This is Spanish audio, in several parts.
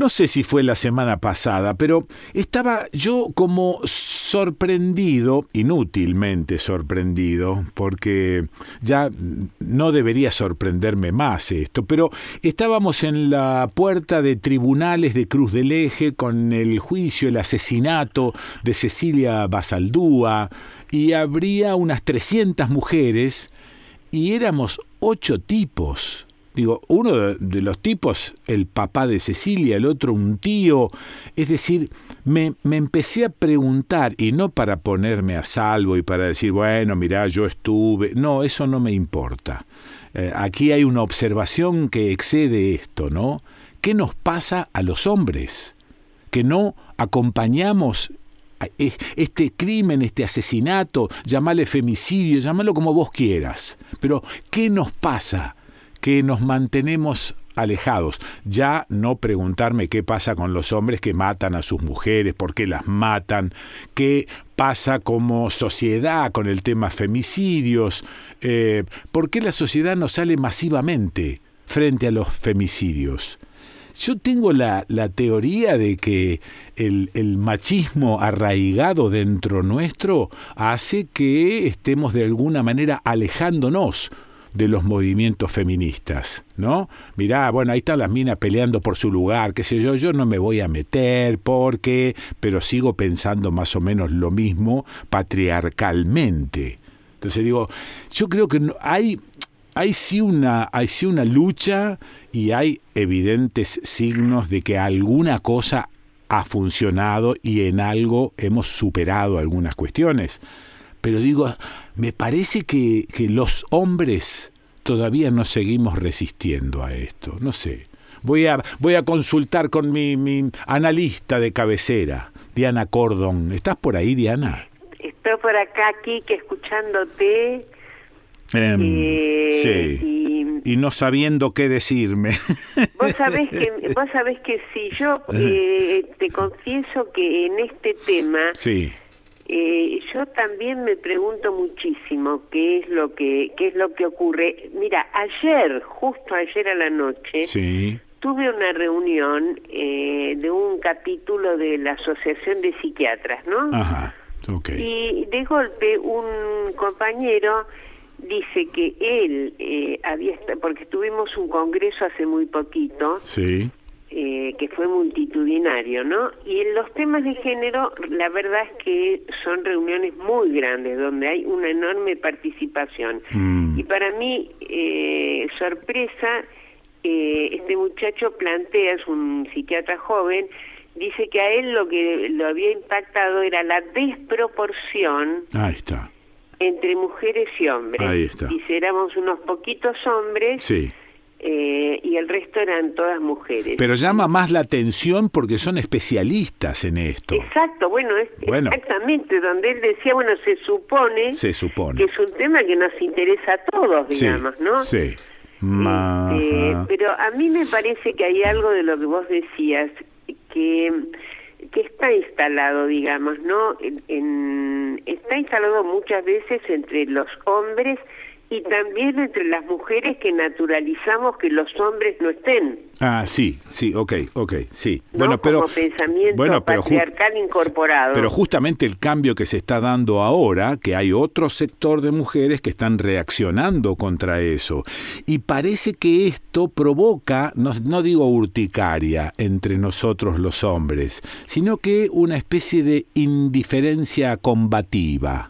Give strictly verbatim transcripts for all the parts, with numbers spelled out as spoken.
no sé si fue la semana pasada, pero estaba yo como sorprendido, inútilmente sorprendido, porque ya no debería sorprenderme más esto, pero estábamos en la puerta de tribunales de Cruz del Eje con el juicio, el asesinato de Cecilia Basaldúa, y habría unas trescientas mujeres y éramos ocho tipos. Digo, uno de los tipos, el papá de Cecilia, el otro un tío. Es decir, me, me empecé a preguntar, y no para ponerme a salvo y para decir, bueno, mirá, yo estuve. No, eso no me importa. Eh, aquí hay una observación que excede esto, ¿no? ¿Qué nos pasa a los hombres? Que no acompañamos este crimen, este asesinato, llámale femicidio, llámalo como vos quieras. Pero, ¿qué nos pasa? Que nos mantenemos alejados. Ya no preguntarme qué pasa con los hombres que matan a sus mujeres, por qué las matan, qué pasa como sociedad con el tema femicidios, eh, por qué la sociedad no sale masivamente frente a los femicidios. Yo tengo la, la teoría de que el, el machismo arraigado dentro nuestro hace que estemos de alguna manera alejándonos de los movimientos feministas, ¿no? Mirá, bueno, ahí están las minas peleando por su lugar, qué sé yo, yo no me voy a meter porque, pero sigo pensando más o menos lo mismo patriarcalmente. Entonces digo, yo creo que no, hay, hay, sí una, hay sí una lucha y hay evidentes signos de que alguna cosa ha funcionado y en algo hemos superado algunas cuestiones. Pero digo, me parece que, que los hombres todavía no seguimos resistiendo a esto. No sé. Voy a, voy a consultar con mi, mi analista de cabecera, Diana Cordon. ¿Estás por ahí, Diana? Estoy por acá, Kike, escuchándote. Eh, eh, sí. Y, y no sabiendo qué decirme. Vos sabés que, vos sabés que si yo eh, te confieso que en este tema... Sí. Eh, yo también me pregunto muchísimo qué es lo que qué es lo que ocurre. Mira, ayer, justo ayer a la noche, sí, tuve una reunión eh, de un capítulo de la Asociación de Psiquiatras, ¿no? Ajá, okay. Y de golpe un compañero dice que él eh, había estado, porque tuvimos un congreso hace muy poquito. Sí. Eh, que fue multitudinario, ¿no? Y en los temas de género, la verdad es que son reuniones muy grandes, donde hay una enorme participación. Mm. Y para mí, eh, sorpresa, eh, este muchacho plantea, es un psiquiatra joven, dice que a él lo que lo había impactado era la desproporción. Ahí está. Entre mujeres y hombres. Ahí está. Dice, éramos unos poquitos hombres. Sí. Eh, y el resto eran todas mujeres. Pero llama más la atención porque son especialistas en esto. Exacto, bueno, es bueno. exactamente donde él decía, bueno, se supone, se supone que es un tema que nos interesa a todos, digamos, sí, ¿no? Sí, este, pero a mí me parece que hay algo de lo que vos decías que, que está instalado, digamos, ¿no? En, en, está instalado muchas veces entre los hombres y también entre las mujeres, que naturalizamos que los hombres no estén. Ah, sí, sí, ok, ok, sí. ¿No? Bueno, pero como pensamiento bueno, pero patriarcal incorporado. Pero justamente el cambio que se está dando ahora, que hay otro sector de mujeres que están reaccionando contra eso. Y parece que esto provoca, no, no digo urticaria entre nosotros los hombres, sino que una especie de indiferencia combativa.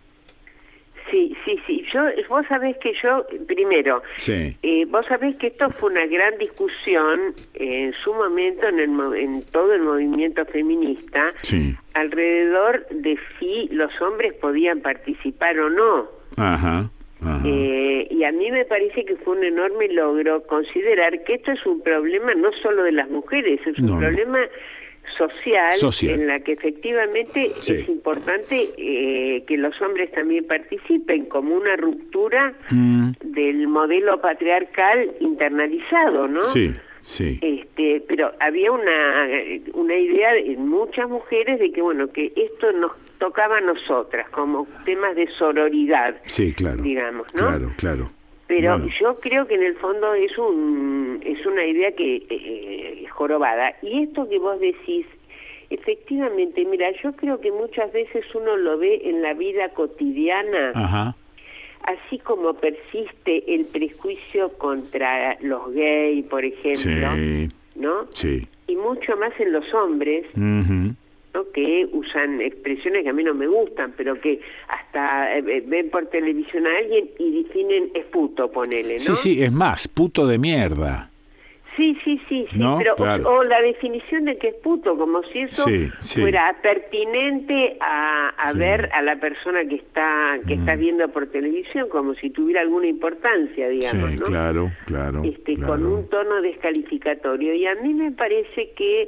Sí, sí, sí. Yo, vos sabés que yo, primero, sí. eh, vos sabés que esto fue una gran discusión eh, en su momento en, el, en todo el movimiento feminista, sí. alrededor de si los hombres podían participar o no. Ajá. Ajá. Eh, y a mí me parece que fue un enorme logro considerar que esto es un problema no solo de las mujeres, es un no, problema... No. Social, social, en la que efectivamente sí. es importante eh, que los hombres también participen, como una ruptura mm. del modelo patriarcal internalizado, ¿no? Sí, sí. Este, pero había una una idea en muchas mujeres de que, bueno, que esto nos tocaba a nosotras, como temas de sororidad, sí, claro, digamos, ¿no? Claro, claro. pero bueno. yo creo que en el fondo es un es una idea que eh, es jorobada. Y esto que vos decís, efectivamente, mira, yo creo que muchas veces uno lo ve en la vida cotidiana. Ajá. Así como persiste el prejuicio contra los gays, por ejemplo, Sí. ¿no? Sí. Y mucho más en los hombres, Uh-huh. ¿no? Que usan expresiones que a mí no me gustan, pero que hasta eh, ven por televisión a alguien y definen es puto, ponele, ¿no? Sí, sí, es más, puto de mierda. Sí, sí, sí, sí, ¿No? pero Claro. o, o la definición de que es puto, como si eso Sí, sí. fuera pertinente a, a Sí. ver a la persona que está que Mm. está viendo por televisión, como si tuviera alguna importancia, digamos, Sí, ¿no? claro, claro, Este, claro. con un tono descalificatorio. Y a mí me parece que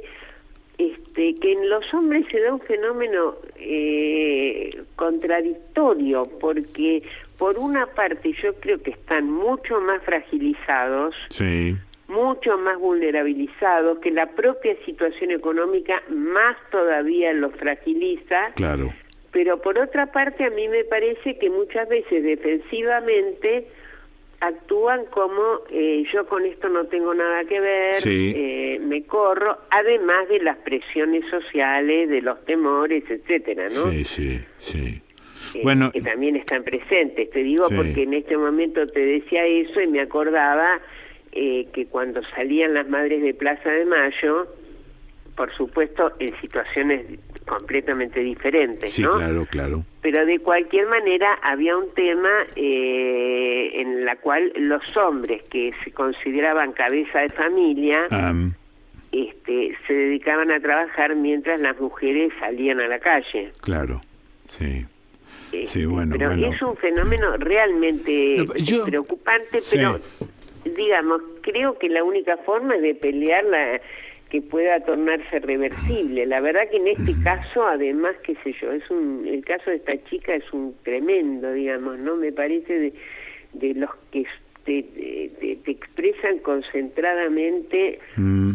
este que en los hombres se da un fenómeno eh, contradictorio, porque por una parte yo creo que están mucho más fragilizados, Sí, mucho más vulnerabilizados, que la propia situación económica más todavía los fragiliza, claro. pero por otra parte a mí me parece que muchas veces defensivamente actúan como eh, yo con esto no tengo nada que ver, Sí. eh, me corro, además de las presiones sociales, de los temores, etcétera, ¿no? Sí, sí, sí. Eh, Bueno, que también están presentes, te digo, Sí. porque en este momento te decía eso y me acordaba eh, que cuando salían las madres de Plaza de Mayo, por supuesto en situaciones completamente diferentes, sí, ¿no? claro, claro. Pero de cualquier manera había un tema eh, en la cual los hombres que se consideraban cabeza de familia Am, este, se dedicaban a trabajar mientras las mujeres salían a la calle. claro, sí. Este, Sí, bueno, pero bueno. es un fenómeno realmente No, yo- preocupante, Sí. pero digamos, creo que la única forma es de pelearla que pueda tornarse reversible. La verdad que en este caso, además, qué sé yo, es un el caso de esta chica es un tremendo, digamos, ¿no? Me parece de, de los que te, te, te expresan concentradamente Mm,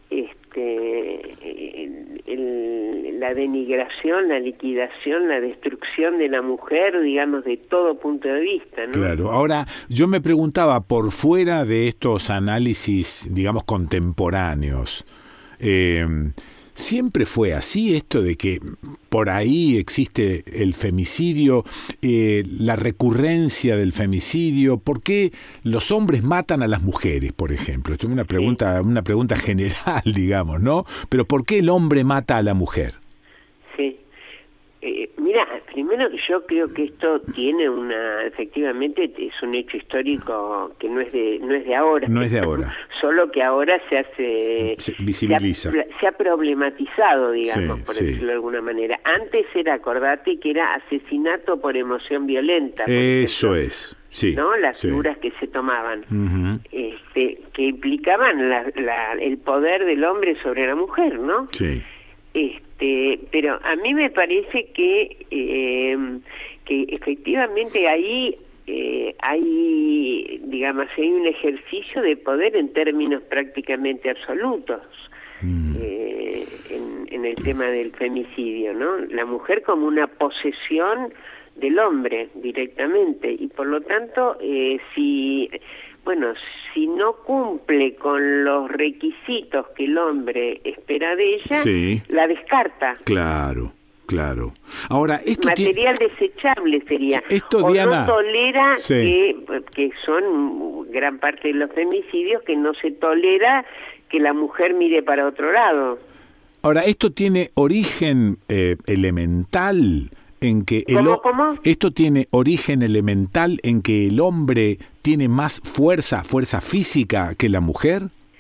este el, el, la denigración, la liquidación, la destrucción de la mujer, digamos, de todo punto de vista, ¿no? claro. Ahora, yo me preguntaba, por fuera de estos análisis, digamos, contemporáneos, eh, ¿siempre fue así esto de que por ahí existe el femicidio, eh, la recurrencia del femicidio? ¿Por qué los hombres matan a las mujeres, por ejemplo? Esto es una pregunta, una pregunta general, digamos, ¿no? Pero ¿por qué el hombre mata a la mujer? Sí. Eh, mira, primero yo creo que esto tiene una, efectivamente es un hecho histórico que no es de no es de ahora. No es de ahora. Solo que ahora se hace Se visibiliza. Se ha, se ha problematizado, digamos, Sí, por sí. decirlo de alguna manera. Antes era, acordate, que era asesinato por emoción violenta. por Eso ejemplo, es, sí. ¿no? Las sí. figuras que se tomaban. Ujú, Este, que implicaban la, la, el poder del hombre sobre la mujer, ¿no? sí. Este, pero a mí me parece que eh, que efectivamente ahí eh, hay, digamos, hay un ejercicio de poder en términos prácticamente absolutos Mm. eh, en, en el tema del femicidio, ¿no? La mujer como una posesión del hombre directamente, y por lo tanto, eh, si bueno, si no cumple con los requisitos que el hombre espera de ella, Sí. la descarta. Claro, claro. Ahora, esto Material tiene... desechable sería. Esto, o Diana, no tolera sí. que, que son gran parte de los femicidios, que no se tolera que la mujer mire para otro lado. Ahora, esto tiene origen eh, elemental en que el ¿Cómo, ho- cómo? esto tiene origen elemental en que el hombre tiene más fuerza, fuerza física que la mujer.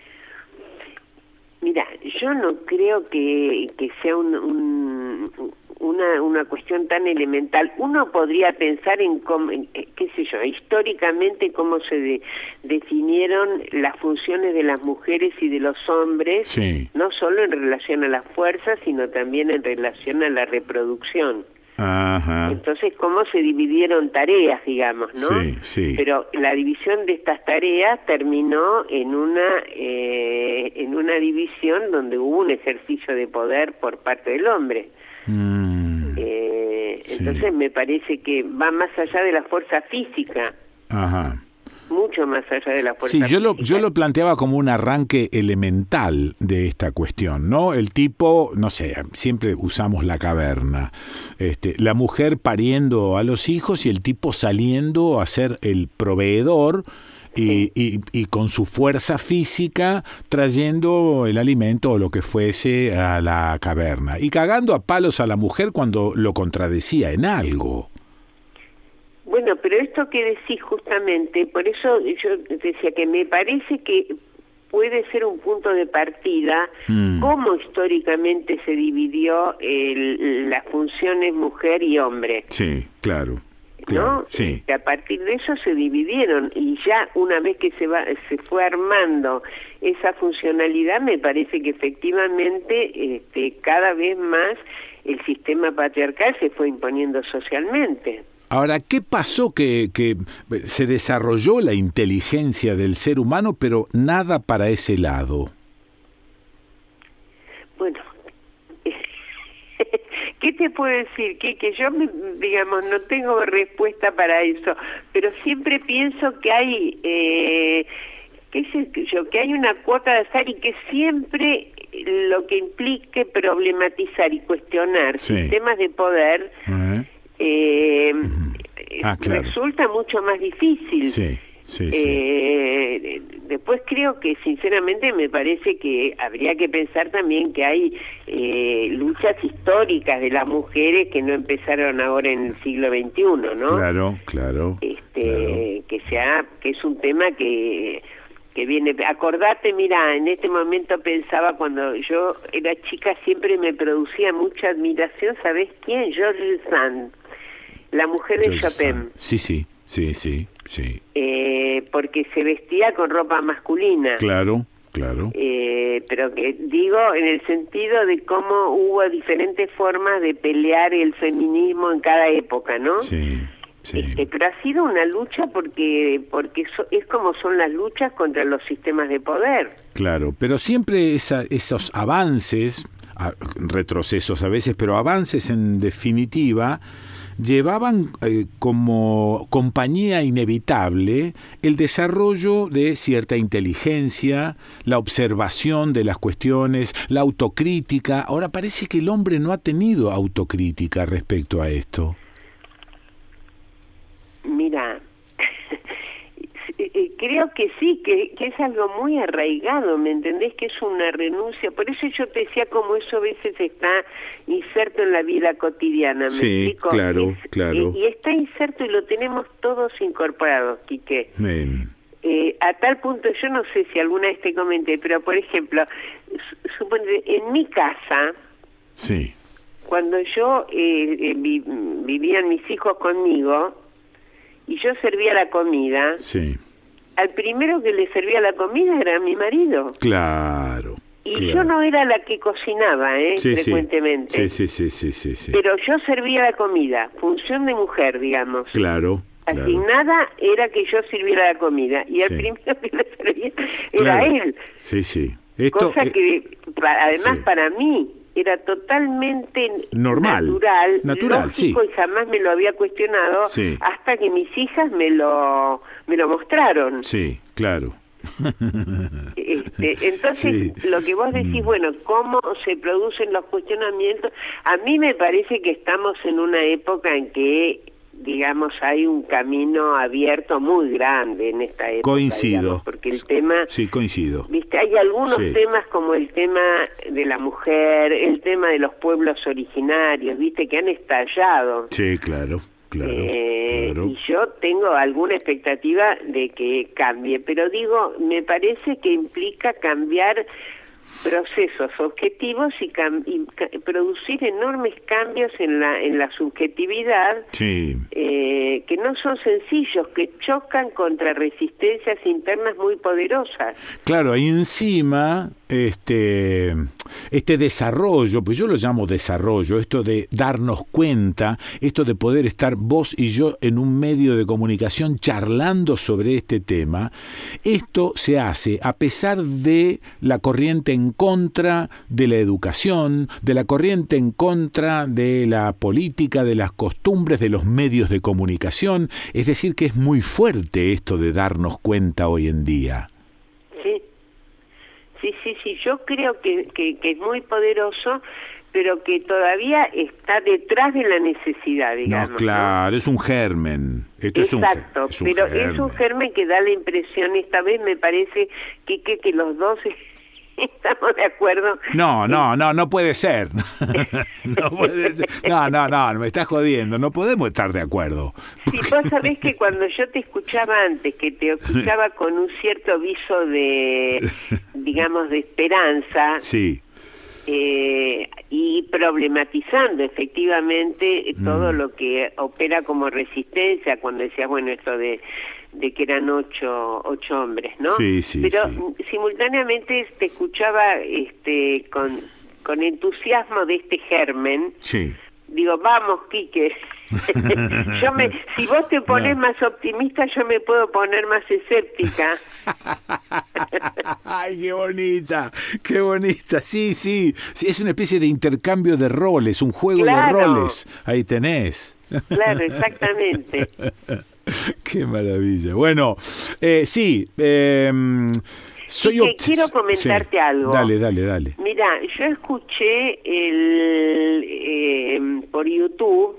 Mira, yo no creo que, que sea un, un, una, una cuestión tan elemental. Uno podría pensar en cómo, en, qué sé yo, históricamente cómo se de, definieron las funciones de las mujeres y de los hombres, Sí. no solo en relación a la fuerza, sino también en relación a la reproducción. Ajá. Entonces, cómo se dividieron tareas, digamos, ¿no? Sí, sí. Pero la división de estas tareas terminó en una eh, en una división donde hubo un ejercicio de poder por parte del hombre. Mm, Eh, sí. Entonces me parece que va más allá de la fuerza física. Ajá. mucho más allá de la fuerza Sí, yo lo, física. yo lo planteaba como un arranque elemental de esta cuestión, ¿no? El tipo, no sé, siempre usamos la caverna, este, la mujer pariendo a los hijos y el tipo saliendo a ser el proveedor y, y, y con su fuerza física trayendo el alimento o lo que fuese a la caverna y cagando a palos a la mujer cuando lo contradecía en algo. Bueno, pero esto que decís justamente, por eso yo decía que me parece que puede ser un punto de partida, mm. cómo históricamente se dividió el, las funciones mujer y hombre. Sí, claro. ¿No? Claro, sí. A partir de eso se dividieron y ya una vez que se va, se fue armando esa funcionalidad, me parece que efectivamente este, cada vez más el sistema patriarcal se fue imponiendo socialmente. Ahora, ¿qué pasó que, que se desarrolló la inteligencia del ser humano, pero nada para ese lado? Bueno, ¿qué te puedo decir? Que, que yo, digamos, no tengo respuesta para eso, pero siempre pienso que hay, eh, qué sé yo, que hay una cuota de azar y que siempre lo que implique problematizar y cuestionar sí. sistemas de poder... Uh-huh. Eh, ah, claro. resulta mucho más difícil. Sí, sí, eh, sí. Después creo que sinceramente me parece que habría que pensar también que hay eh, luchas históricas de las mujeres que no empezaron ahora en el siglo veintiuno, ¿no? Claro, claro. Este, claro. que sea, que es un tema que que viene, acordate, mira, en este momento pensaba cuando yo era chica siempre me producía mucha admiración, ¿sabés quién? George Sand, la mujer de George Chopin. Sand. Sí, sí, sí, sí, sí. Eh, porque se vestía con ropa masculina. Claro, claro. Eh, pero que digo en el sentido de cómo hubo diferentes formas de pelear el feminismo en cada época, ¿no? Sí. Sí. Este, pero ha sido una lucha porque porque so, es como son las luchas contra los sistemas de poder. Claro, pero siempre esa, esos avances, retrocesos a veces, pero avances en definitiva, llevaban eh, como compañía inevitable el desarrollo de cierta inteligencia, la observación de las cuestiones, la autocrítica. Ahora parece que el hombre no ha tenido autocrítica respecto a esto. Mira, creo que sí, que, que es algo muy arraigado, ¿me entendés? Que es una renuncia. Por eso yo te decía cómo eso a veces está inserto en la vida cotidiana, ¿me sí, explico? claro, es, claro. Y, y está inserto y lo tenemos todos incorporados, Quique. Bien. Eh, a tal punto, yo no sé si alguna vez te comenté, pero por ejemplo, supone, en mi casa... Sí. Cuando yo eh, eh, vi, vivían mis hijos conmigo... y yo servía la comida, sí. al primero que le servía la comida era mi marido. Claro. Y claro. yo no era la que cocinaba, ¿eh? Sí, frecuentemente. Sí, sí, sí, sí, sí, sí. Pero yo servía la comida, función de mujer, digamos. Claro. Asignada claro. era que yo sirviera la comida, y al sí. primero que le servía era claro. él. Sí, sí. Esto, Cosa eh, que, además, sí. para mí... era totalmente normal, natural, natural lógico, sí. y jamás me lo había cuestionado sí. hasta que mis hijas me lo me lo mostraron. Sí, claro. Este, entonces, sí. lo que vos decís, bueno, cómo se producen los cuestionamientos, a mí me parece que estamos en una época en que, digamos, hay un camino abierto muy grande en esta época. Coincido. Digamos, porque el tema... Sí, coincido. Viste, hay algunos sí. temas como el tema de la mujer, el tema de los pueblos originarios, viste, que han estallado. Sí, claro, claro, eh, claro. Y yo tengo alguna expectativa de que cambie, pero digo, me parece que implica cambiar procesos objetivos y, y producir enormes cambios en la en la subjetividad, sí. eh, que no son sencillos, que chocan contra resistencias internas muy poderosas. Claro, y encima este, este desarrollo, pues yo lo llamo desarrollo, esto de darnos cuenta, esto de poder estar vos y yo en un medio de comunicación charlando sobre este tema, esto se hace a pesar de la corriente en contra de la educación, de la corriente en contra de la política, de las costumbres, de los medios de comunicación, es decir que es muy fuerte esto de darnos cuenta hoy en día. Sí. Sí, sí, sí, yo creo que, que, que es muy poderoso, pero que todavía está detrás de la necesidad, digamos. No, claro, ¿no? Es un germen. Esto Exacto, es un, es un pero germen. es un germen que da la impresión, esta vez me parece que, que, que los dos estamos de acuerdo. No, no, no, no puede ser. No puede ser. No, no, no, me estás jodiendo, no podemos estar de acuerdo. Sí, vos sabés que cuando yo te escuchaba antes, que te escuchaba con un cierto viso de, digamos, de esperanza. Sí. Eh, y problematizando efectivamente todo mm. lo que opera como resistencia, cuando decías, bueno, esto de, de que eran ocho, ocho hombres, ¿no? Sí, sí, Pero sí. simultáneamente te escuchaba este, con, con entusiasmo de este germen. Sí. Digo, vamos, Quique. Yo me, si vos te pones no. más optimista, yo me puedo poner más escéptica. Ay, qué bonita, qué bonita. Sí, sí, sí, es una especie de intercambio de roles, un juego claro. de roles. Ahí tenés. Claro, exactamente. Qué maravilla. Bueno, eh, sí. Eh, Soy que quiero comentarte sí. algo. Dale, dale, dale. Mira, yo escuché el eh, por YouTube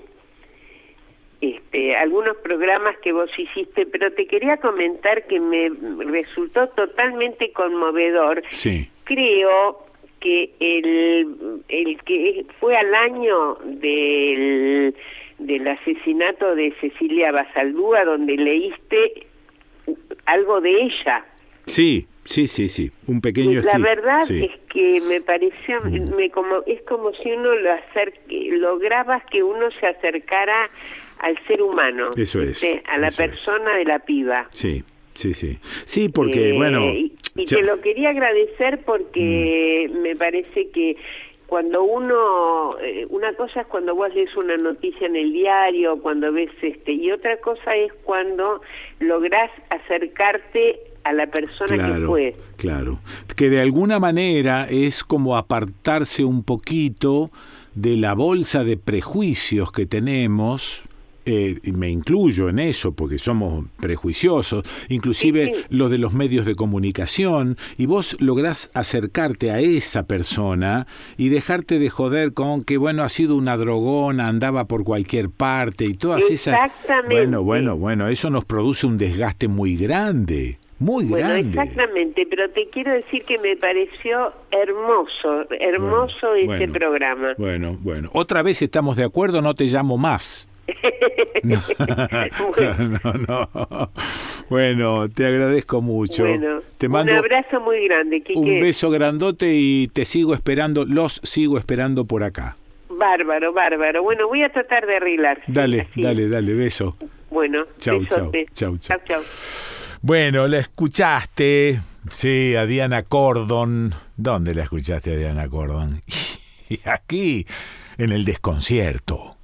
este, algunos programas que vos hiciste, pero te quería comentar que me resultó totalmente conmovedor. Sí. Creo que el, el que fue al año del, del asesinato de Cecilia Basaldúa, donde leíste algo de ella. Sí. Sí, sí, sí, un pequeño La estilo. verdad sí. es que me pareció, mm. me como es como si uno lo acerque, lograbas que uno se acercara al ser humano. Eso es. ¿sí? A la persona es. de la piba. Sí, sí, sí. Sí, porque, eh, bueno... Y, y ya... te lo quería agradecer porque mm. me parece que cuando uno, eh, una cosa es cuando vos lees una noticia en el diario, cuando ves este, y otra cosa es cuando lográs acercarte a la persona claro, que fue. Claro, que de alguna manera es como apartarse un poquito de la bolsa de prejuicios que tenemos, eh, y me incluyo en eso porque somos prejuiciosos, inclusive sí, sí. los de los medios de comunicación, y vos lográs acercarte a esa persona y dejarte de joder con que, bueno, ha sido una drogona, andaba por cualquier parte y todas esas... Bueno, bueno, bueno, eso nos produce un desgaste muy grande. Muy bueno, grande. Exactamente, pero te quiero decir que me pareció hermoso, hermoso bueno, ese bueno, programa. Bueno, bueno. Otra vez estamos de acuerdo, no te llamo más. No, bueno. no, no. Bueno, te agradezco mucho. Bueno, te mando un abrazo muy grande, Quique. Un beso grandote y te sigo esperando, los sigo esperando por acá. Bárbaro, bárbaro. Bueno, voy a tratar de arreglar. Dale, así. dale, dale, beso. Bueno, chau, chau, chau, chau, chau. Bueno, la escuchaste, sí, a Diana Cordon. ¿Dónde la escuchaste a Diana Cordon? Y aquí, en El Desconcierto.